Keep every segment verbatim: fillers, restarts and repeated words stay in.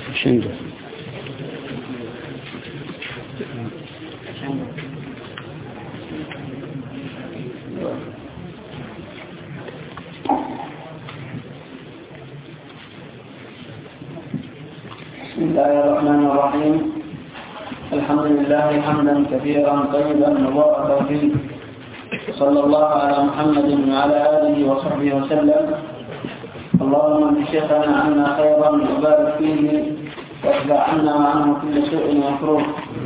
شنو بسم الله الرحمن الرحيم. الحمد لله حمدا كثيرا طيبا مباركا فيه، صلى الله على محمد وعلى آله وصحبه وسلم. اللهم من شيخنا عنا خيرا وبارك فيه وادفع عنا وعنه كل سوء ومكروه.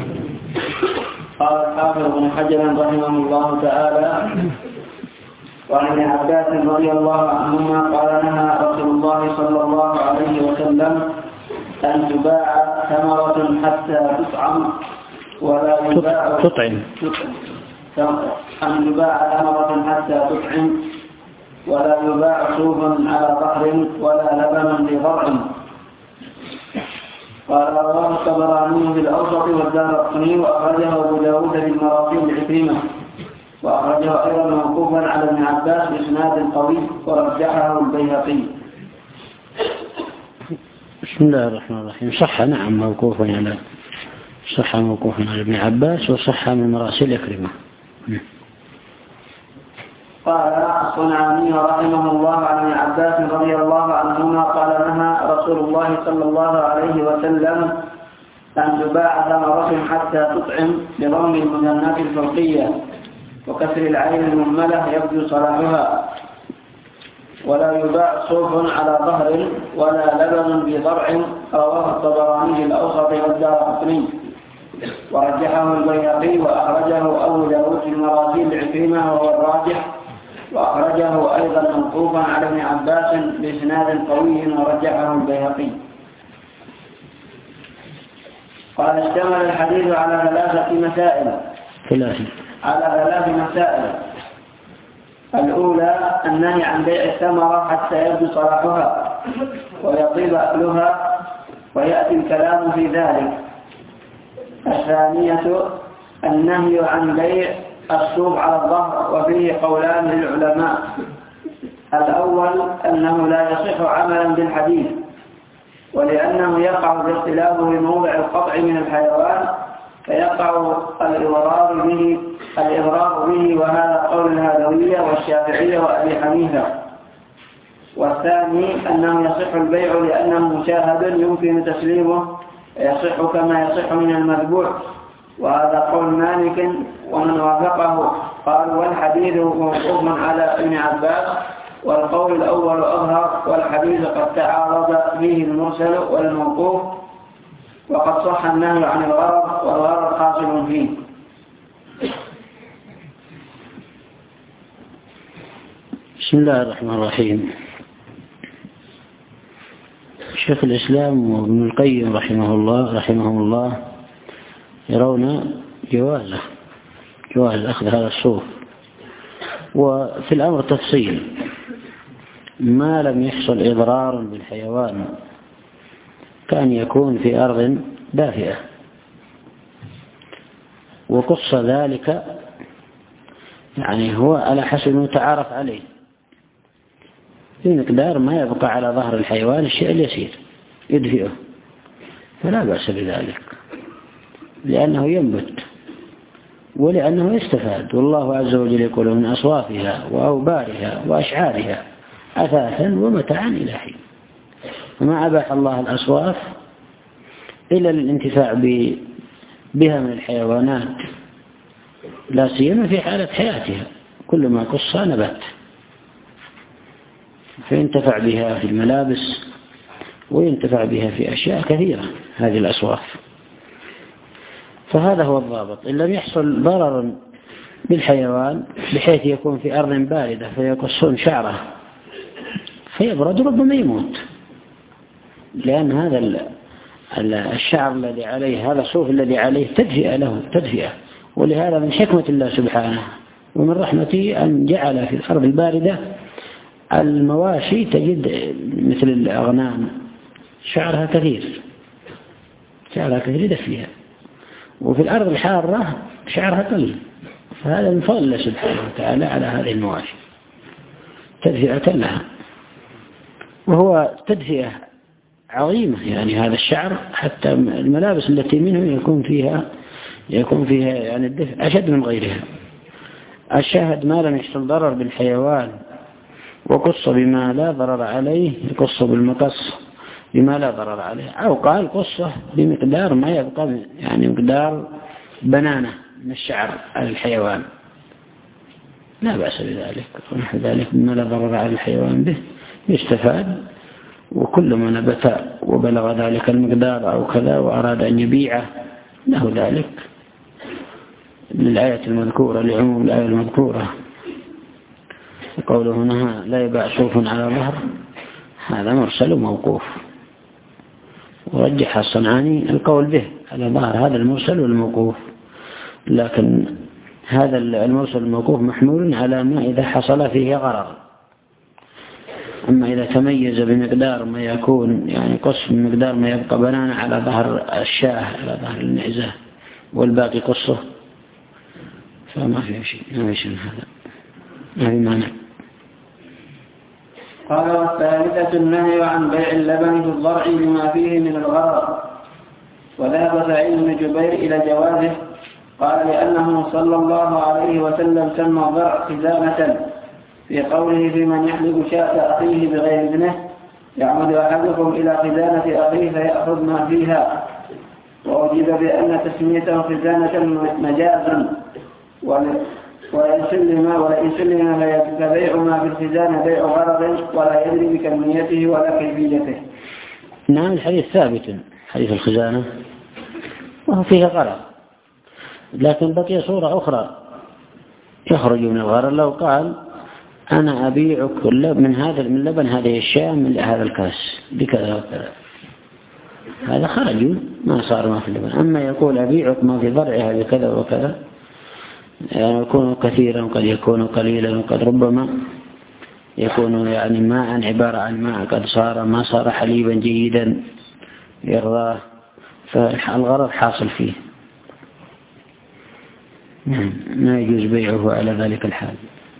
قال الحافظ ابن حجر رحمه الله تعالى: وعن ابن عباس رضي الله عنهما قال: نهى رسول الله صلى الله عليه وسلم أن تباع ثمرة حتى تطعم ولا يباع تطعم أن تباع ثمرة حتى تطعم ولا يباع صوف على ظهر ولا لبن لضرع. قال: رواه الطبراني في الأوسط والدارقطني وأخرجه أبو داود في المراسيل العكرمة، وأخرجه أيضا موقوفا على ابن عباس بإسناد قوي ورجحه البيهقي. بسم الله الرحمن الرحيم. صح نعم موقوفا على صح موقوفا على ابن عباس وصح من مراسيل العكرمة. قال الصنعاني رحمه الله عن ابن عباس رضي الله عنهما قال: نهى رسول الله صلى الله عليه وسلم أن تباع ثمرة حتى تطعم بضم المثنات الفوقية وكسر العين المهملة يبدو صلاحها، ولا يباع صوف على ظهر ولا لبن بضرع. رواه الطبراني الأوسط والدارقطني ورجحه البيهقي وأخرجه أبو داود في المراسيل العكرمة وهو الراجح، وأخرجه أيضا موقوفا على ابن عباس بإسناد قوي ورجحه البيهقي. قال: اشتمل الحديث على ثلاثة مسائل ثلاثة على ثلاث مسائل. الأولى النهي عن بيع الثمرة حتى يبدو صلاحها ويطيب أكلها ويأتي الكلام في ذلك. الثانية النهي عن بيع الصوف على الظهر، وفيه قولان للعلماء. الأول أنه لا يصح عملا بالحديث، ولأنه يقع باختلافه بموضع القطع من الحيوان فيقع الإضرار به الإضرار به وهذا قول الهذوية والشافعية وأبي حنيفة. والثاني أنه يصح البيع لأنه مشاهد يمكن تسليمه يصح كما يصح من المذبوح، وهذا قول مالك ومن وافقه. قال: والحديث موقوف على ابن عباس، والقول الأول أظهر، والحديث قد تعارض فيه المرسل والموقوف، وقد صح النهي عن الغرض والغرض حاصل فيه. بسم الله الرحمن الرحيم. شيخ الإسلام وابن القيم رحمه الله رحمه الله يرون جوازه جواز أخذ هذا الصوف، وفي الأمر تفصيل. ما لم يحصل إضرار بالحيوان كان يكون في أرض دافئة، وقص ذلك يعني هو على حسب المتعارف عليه في مقدار ما يبقى على ظهر الحيوان الشيء اليسير يدفئه، فلا بأس بذلك لأنه ينبت ولأنه يستفاد. والله عز وجل يقول: من أصوافها وأوبارها وأشعارها أثاثا ومتاعا إلى حين. وما أباح الله الأصواف إلا للانتفاع بها من الحيوانات، لا سيما في حالة حياتها، كل ما قص نبات، فينتفع بها في الملابس وينتفع بها في أشياء كثيرة هذه الأصواف. فهذا هو الضابط. إن لم يحصل ضرر بالحيوان بحيث يكون في أرض باردة فيقصون شعره فيبرد ربما يموت، لأن هذا الشعر الذي عليه هذا الصوف الذي عليه تدفئة له تدفئة. ولهذا من حكمة الله سبحانه ومن رحمته أن جعل في الأرض الباردة المواشي تجد مثل الأغنام شعرها كثير شعرها كثير يدفئها، وفي الأرض الحارة شعرها قليل. فهذا من فضل الله سبحانه وتعالى على هذه المواشي تدفئة لها. وهو تدفئة عظيمة، يعني هذا الشعر حتى الملابس التي منه يكون فيها يكون فيها يعني الدفء أشد من غيرها. الشاهد ما لم يحصل ضرر بالحيوان وقص بما لا ضرر عليه، يقص بالمقص بما لا ضرر عليه، أو قال قصة بمقدار ما يبقى، يعني مقدار بنانة من الشعر على الحيوان، لا بأس بذلك، ونحو ذلك مما لا ضرر على الحيوان به يستفاد. وكل ما نبت وبلغ ذلك المقدار أو كذا وأراد أن يبيعه له ذلك للآية المذكورة، لعموم الآية المذكورة. قوله هنا لا يباع صوف على ظهر، هذا مرسل وموقوف، ورجح الصنعاني القول به على ظهر هذا المرسل والموقوف، لكن هذا المرسل الموقوف محمول على ما إذا حصل فيه غرر. أما إذا تميز بمقدار ما يكون، يعني قص بمقدار ما يبقى بنانا على ظهر الشاه على ظهر النعزة والباقي قصه، فما في شيء، ما في شيء هذا، ما في مانع. قال والثالثة النهي عن بيع اللبن في الضرع لما فيه من الغرر. وذهب سعيد بن جبير إلى جوازه، قال لأنه صلى الله عليه وسلم سمى الضرع خزانة في قوله في من يحلب شاة أخيه بغير إذنه، يعمد أحدكم إلى خزانة أخيه فيأخذ ما فيها. وأجيب بأن تسميته خزانة مجازا، ولئن سلم ولئن سلم فبيع ما في الخزانة بيع غرض ولا يدري بكميته ولا كيفيته. نعم، الحديث ثابت، حديث الخزانة وهو فيه غرض، لكن بقي صورة أخرى يخرج من الغرض. لو قال أنا أبيعك من هذا من لبن هذه الشاة من هذا الكاس بكذا وكذا، هذا خرج ما صار ما في اللبن. أما يقول أبيعك ما في ضرعها بكذا وكذا، يعني يكون كثيرا وقد يكون قليلا، وقد ربما يكون يعني ماء عبارة عن ماء قد صار ما صار حليبا جيدا يرضاه، فالغرض حاصل فيه، ما يجوز بيعه على ذلك الحال.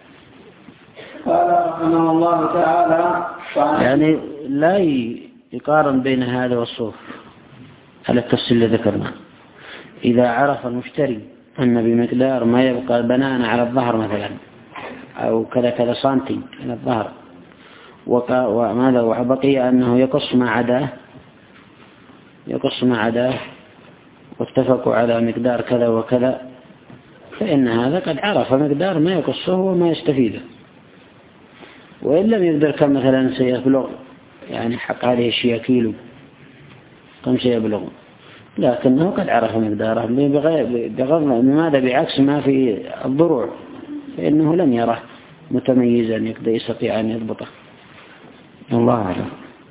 قال رحمه الله تعالى يعني لا يقارن بين هذا والصوف على التفصيل الذي ذكرناه. إذا عرف المشتري أن بمقدار ما يبقى بنانا على الظهر مثلا أو كذا كذا سنتي على الظهر، وماذا وبقي أنه يقص ما عداه يقص ما عداه واتفقوا على مقدار كذا وكذا، فإن هذا قد عرف مقدار ما يقصه وما يستفيده. وإن لم يقدر كم مثلا سيبلغ، يعني حق هذه الشيء كيلو كم سيبلغ، لكنه قد عرف مقداره بغض ماذا بعكس ما في الضروع، فإنه لم يره متميزا يقدر يستطيع أن يضبطه. الله أعلم.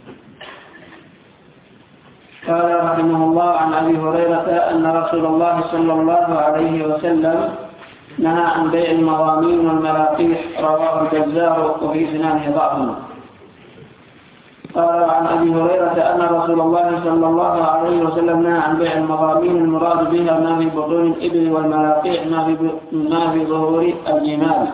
قال رحمه الله عن أبي هريرة أن رسول الله صلى الله عليه وسلم نهى عن بيع المضامين والملاقيح، رواه البزار وفي سنانه ضعف. قال عن أبي هريرة أن رسول الله صلى الله عليه وسلم نهى عن بيع المضامين، المراد بها ما في بطون الإبل، والملاقيح ما في ما في ظهور الجمال.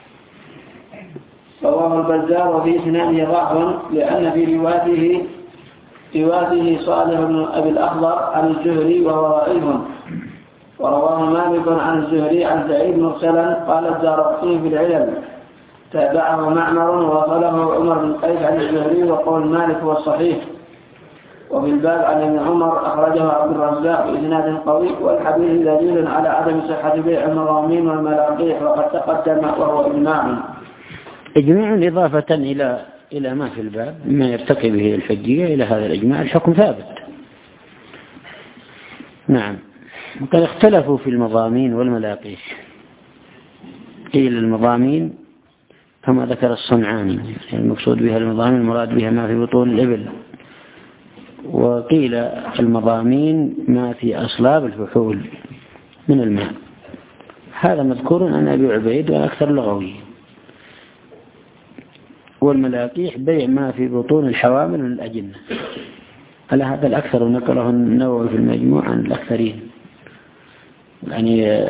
رواه البزار وفي سنانه ضعف، لأن في روايته روايته صالح بن أبي الأخضر عن الزهري وهو ضعيف. ورواه مالك عن الزهري عن سعيد مرسلا، قال الدارقطني في العلل تابعه معمر ووصله عمر بن قيس عن الزهري، وقول مالك هو الصحيح. وفي الباب عن ابن عمر أخرجه عبد الرزاق بإسناد قوي، والحديث دليل على عدم صحة بيع المضامين والملاقيح، وقد تقدم وهو إجماع إجماع إضافة إلى إلى ما في الباب ما يرتقي به الحجية، إلى هذا الإجماع الحكم ثابت. نعم. وقد اختلفوا في المضامين والملاقيح، قيل المضامين كما ذكر الصنعاني المقصود بها المضامين المراد بها ما في بطون الإبل، وقيل المضامين ما في أصلاب الفحول من الماء. هذا مذكور عن أبي عبيد وأكثر لغوي. والملاقيح بيع ما في بطون الحوامل من الأجنة، على هذا الأكثر نقله النووي في المجموع عن الأكثرين، يعني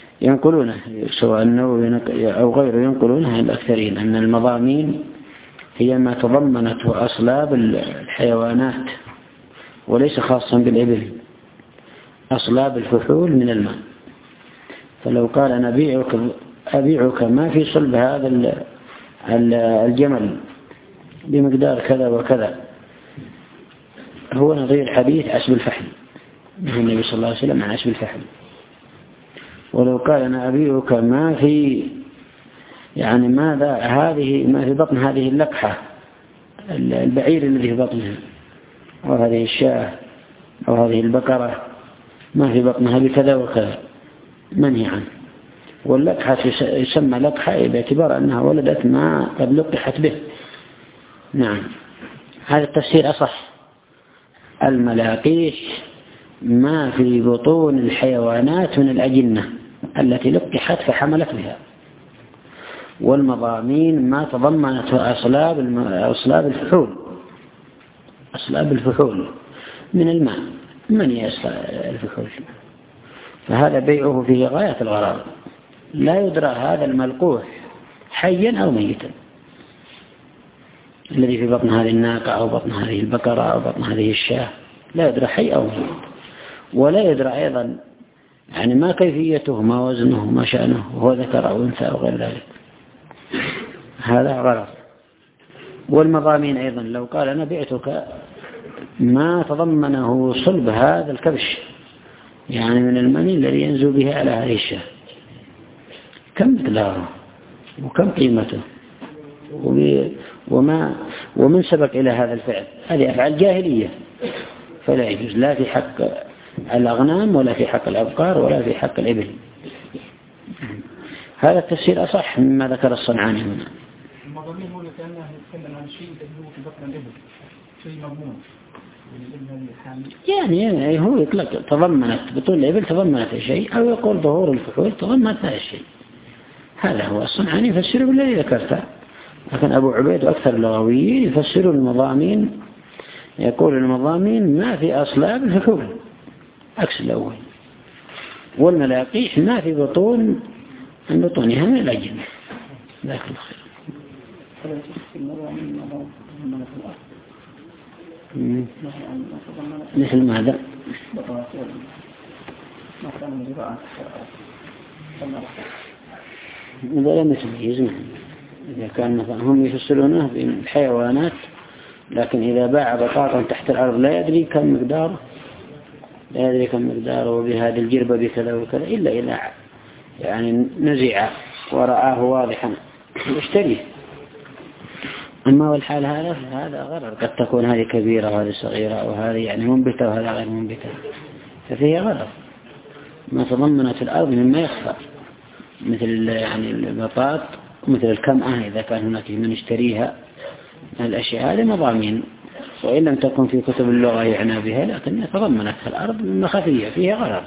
ينقلونه سواء النووي أو غيره ينقلونه عن الأكثرين أن المضامين هي ما تضمنته أصلاب الحيوانات وليس خاصا بالإبل، أصلاب الفحول من الماء. فلو قال أنا أبيعك, أبيعك ما في صلب هذا الجمل بمقدار كذا وكذا، هو نظير حديث عسب الفحل، نهى النبي صلى الله عليه وسلم عن عسب الفحل. ولو قال أنا أبيعك ما في يعني ماذا هذه ما في بطن هذه اللقحة، البعير الذي في بطنها، أو هذه الشاة أو هذه البقرة ما في بطنها بكذا وكذا، منهي عنه. واللقحة يسمى لقحة باعتبار أنها ولدت ما قد لقحت به. نعم، هذا التفسير أصح. الملاقيح ما في بطون الحيوانات من الأجنة التي لقحت فحملت بها. والمضامين ما تضمنته أصلاب أصلاب الفحول، أصلاب الفحول من الماء. من يصلاب الفحول؟ فهذا بيعه فيه غاية الغرار، لا يدرى هذا الملقوح حيا أو ميتا، الذي في بطن هذه الناقة أو بطن هذه البقرة أو بطن هذه الشاة، لا يدرى حي أو ميت. ولا يدرى أيضا يعني ما كيفيته، ما وزنه، ما شأنه، هو ذكر أو أنثى أو غير ذلك، هذا غلط. والمضامين أيضا لو قال أنا بعتك ما تضمنه صلب هذا الكبش، يعني من المني الذي ينزل به على هذه الشاة، كم مقداره وكم قيمته وما ومن سبق إلى هذا الفعل، هذه أفعال جاهلية، فلا يجوز لا في حق الأغنام ولا في حق الأبقار ولا في حق الإبل. هذا التفسير أصح مما ذكر الصنعاني هنا. المضامين هو كأنه يتكلم عن شيء تجده في بطن الإبل، شيء مضمون يعني هو يطلق تضمنت بطون الإبل تضمنت شيء، أو يقول ظهور الفحول تضمنت هذا الشيء. هذا هو الصنعاني يفسره بالذي ذكرته. لكن أبو عبيد وأكثر اللغويين يفسروا المضامين، يقول المضامين ما في أصلاب الفحول عكس الأول، والملاقيح ما في بطون من بطونها من الأجنة. ذاك الخير. مثل ماذا؟ إذا لم يتميز منه، إذا كان مثلا هم يفسرونه بالحيوانات، لكن إذا باع بطاطا تحت الأرض لا يدري كم مقداره، لا يدري كم مقداره وبهذه الجربة بكذا وكذا، إلا إذا يعني نزع ورآه واضحا يشتريه. أما والحال هذا هذا غرر، قد تكون هذه كبيرة وهذه صغيرة وهذه يعني منبتة وهذا غير منبتة، ففيه غرر ما تضمنت الأرض مما يخفى، مثل يعني البطاط ومثل الكمأة إذا كان هناك من يشتريها من الأشياء هذه مضامين، وإن لم تكن في كتب اللغة يعنى بها، لكن تضمنتها الأرض مما خفية فيها غرر.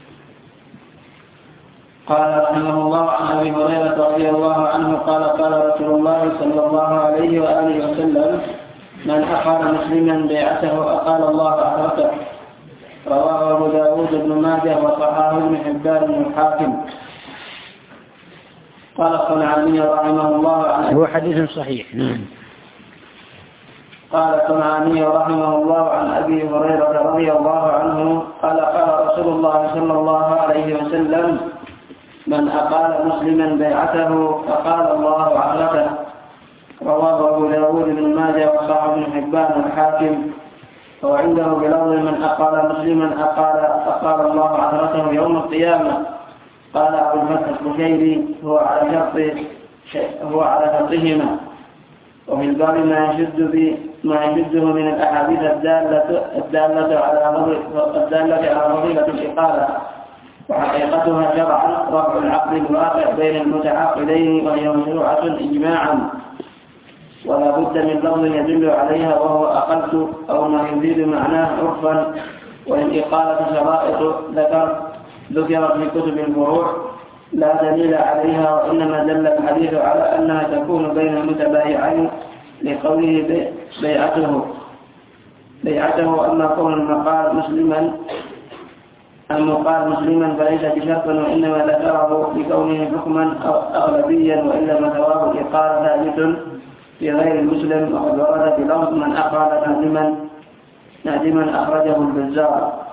قال رحمه الله عن أبي هريرة رضي الله عنه قال قال رسول الله صلى الله عليه وآله وسلم: من أقال مسلما بيعته أقال الله أحرته. رواه أبو داود بن ماجه وصححه ابن حبان والحاكم. قال الصنعاني رحمه الله عن هو حديث صحيح. نعم. قال الصنعاني رحمه الله عن أبي هريرة رضي الله عنه قال قال رسول الله صلى الله عليه وسلم: من أقال مسلما بيعته فقال الله أحرته. رواه أبو داود بن ماجه وصححه ابن حبان والحاكم. وعنده بلفظ: من أقال مسلما أقال أقال الله أحرته يوم القيامة. قال أبو الفتح البشيري: هو على شرط هو على شرطهما. وفي الباب ما يشد ما يشده من الأحاديث الدالة الدالة على الدالة على فضيلة الإقالة، وحقيقتها شرعا رفع العقد الواقع بين المتعاقدين، وهي مشروعة إجماعا، ولا بد من لفظ يدل عليها وهو أقلت أو ما يزيد معناه عرفا. والإقالة شرائط ذكر ذكرت في كتب الفروع لا دليل عليها، وإنما دل الحديث على أنها تكون بين المتبايعين لقوله بيعته بيعته أما كون المقال مسلما المقال مسلما فليس بشرط، وإنما ذكره بكونه حكما أغلبيا، وإنما ثواب الإقالة ثابت في غير المسلم، وقد ورد بلفظ من أقال نادما نادما أخرجه البزار.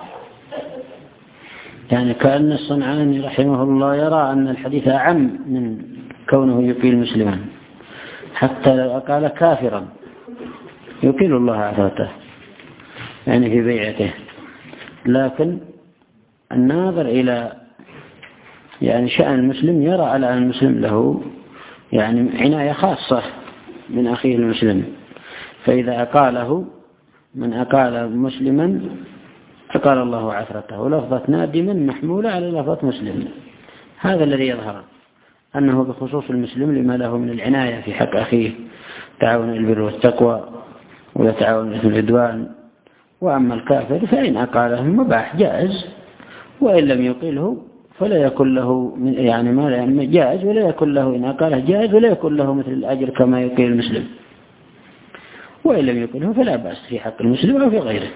يعني كأن الصنعاني رحمه الله يرى أن الحديث أعم من كونه يقيل مسلما، حتى لو أقال كافرا يقيل الله عثرته يعني في بيعته. لكن الناظر إلى يعني شأن المسلم يرى على أن المسلم له يعني عناية خاصة من أخيه المسلم، فإذا أقاله من أقال مسلما أقال الله عثرته، ولفظة نادما محمولة على لفظة مسلم. هذا الذي يظهر أنه بخصوص المسلم لما له من العناية في حق أخيه، تعاون البر والتقوى ولا تعاون الإثم والعدوان. وأما الكافر فإن أقاله مباح جائز، وإن لم يقله فلا يكون له يعني ما جائز، ولا يكون له إن أقاله جائز، ولا يكون له مثل الأجر كما يقيل المسلم. وإن لم يقله فلا بأس في حق المسلم أو في غيره.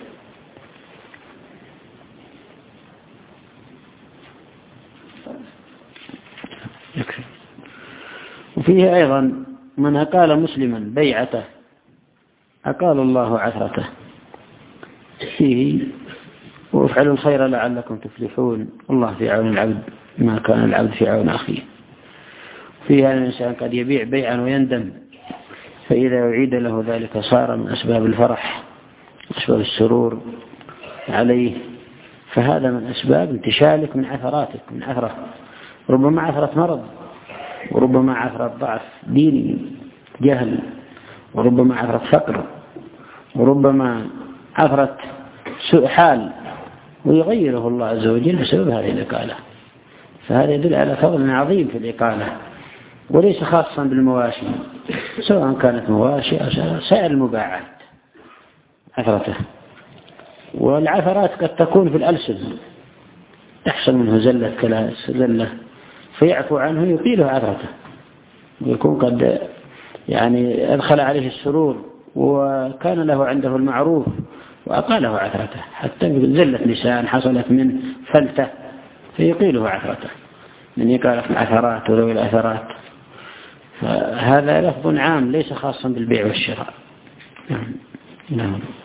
وفيه أيضا من أقال مسلما بيعته أقال الله عثرته فيه وافعلوا الخير لعلكم تفلحون، الله في عون العبد ما كان العبد في عون أخيه. فيها الإنسان قد يبيع بيعا ويندم، فإذا يعيد له ذلك صار من أسباب الفرح، أسباب السرور عليه، فهذا من أسباب انتشالك من عثراتك، من عثرة ربما عثرة مرض، وربما عثرة ضعف ديني جهل، وربما عثرة فقر، وربما عثرة سوء حال، ويغيره الله عز وجل بسبب هذه الإقالة. فهذا يدل على فضل عظيم في الإقالة، وليس خاصا بالمواشي، سواء كانت مواشي أو سائر المباعات عثرته. والعثرات قد تكون في الألسن، تحصل منه زلة كلا زلة فيعفو عنه يقيله عثرته، ويكون قد يعني أدخل عليه السرور وكان له عنده المعروف وأقاله عثرته، حتى زلة لسان حصلت من فلته فيقيله عثرته من يقال العثرات وذوي الأثرات. فهذا لفظ عام ليس خاصا بالبيع والشراء. نعم.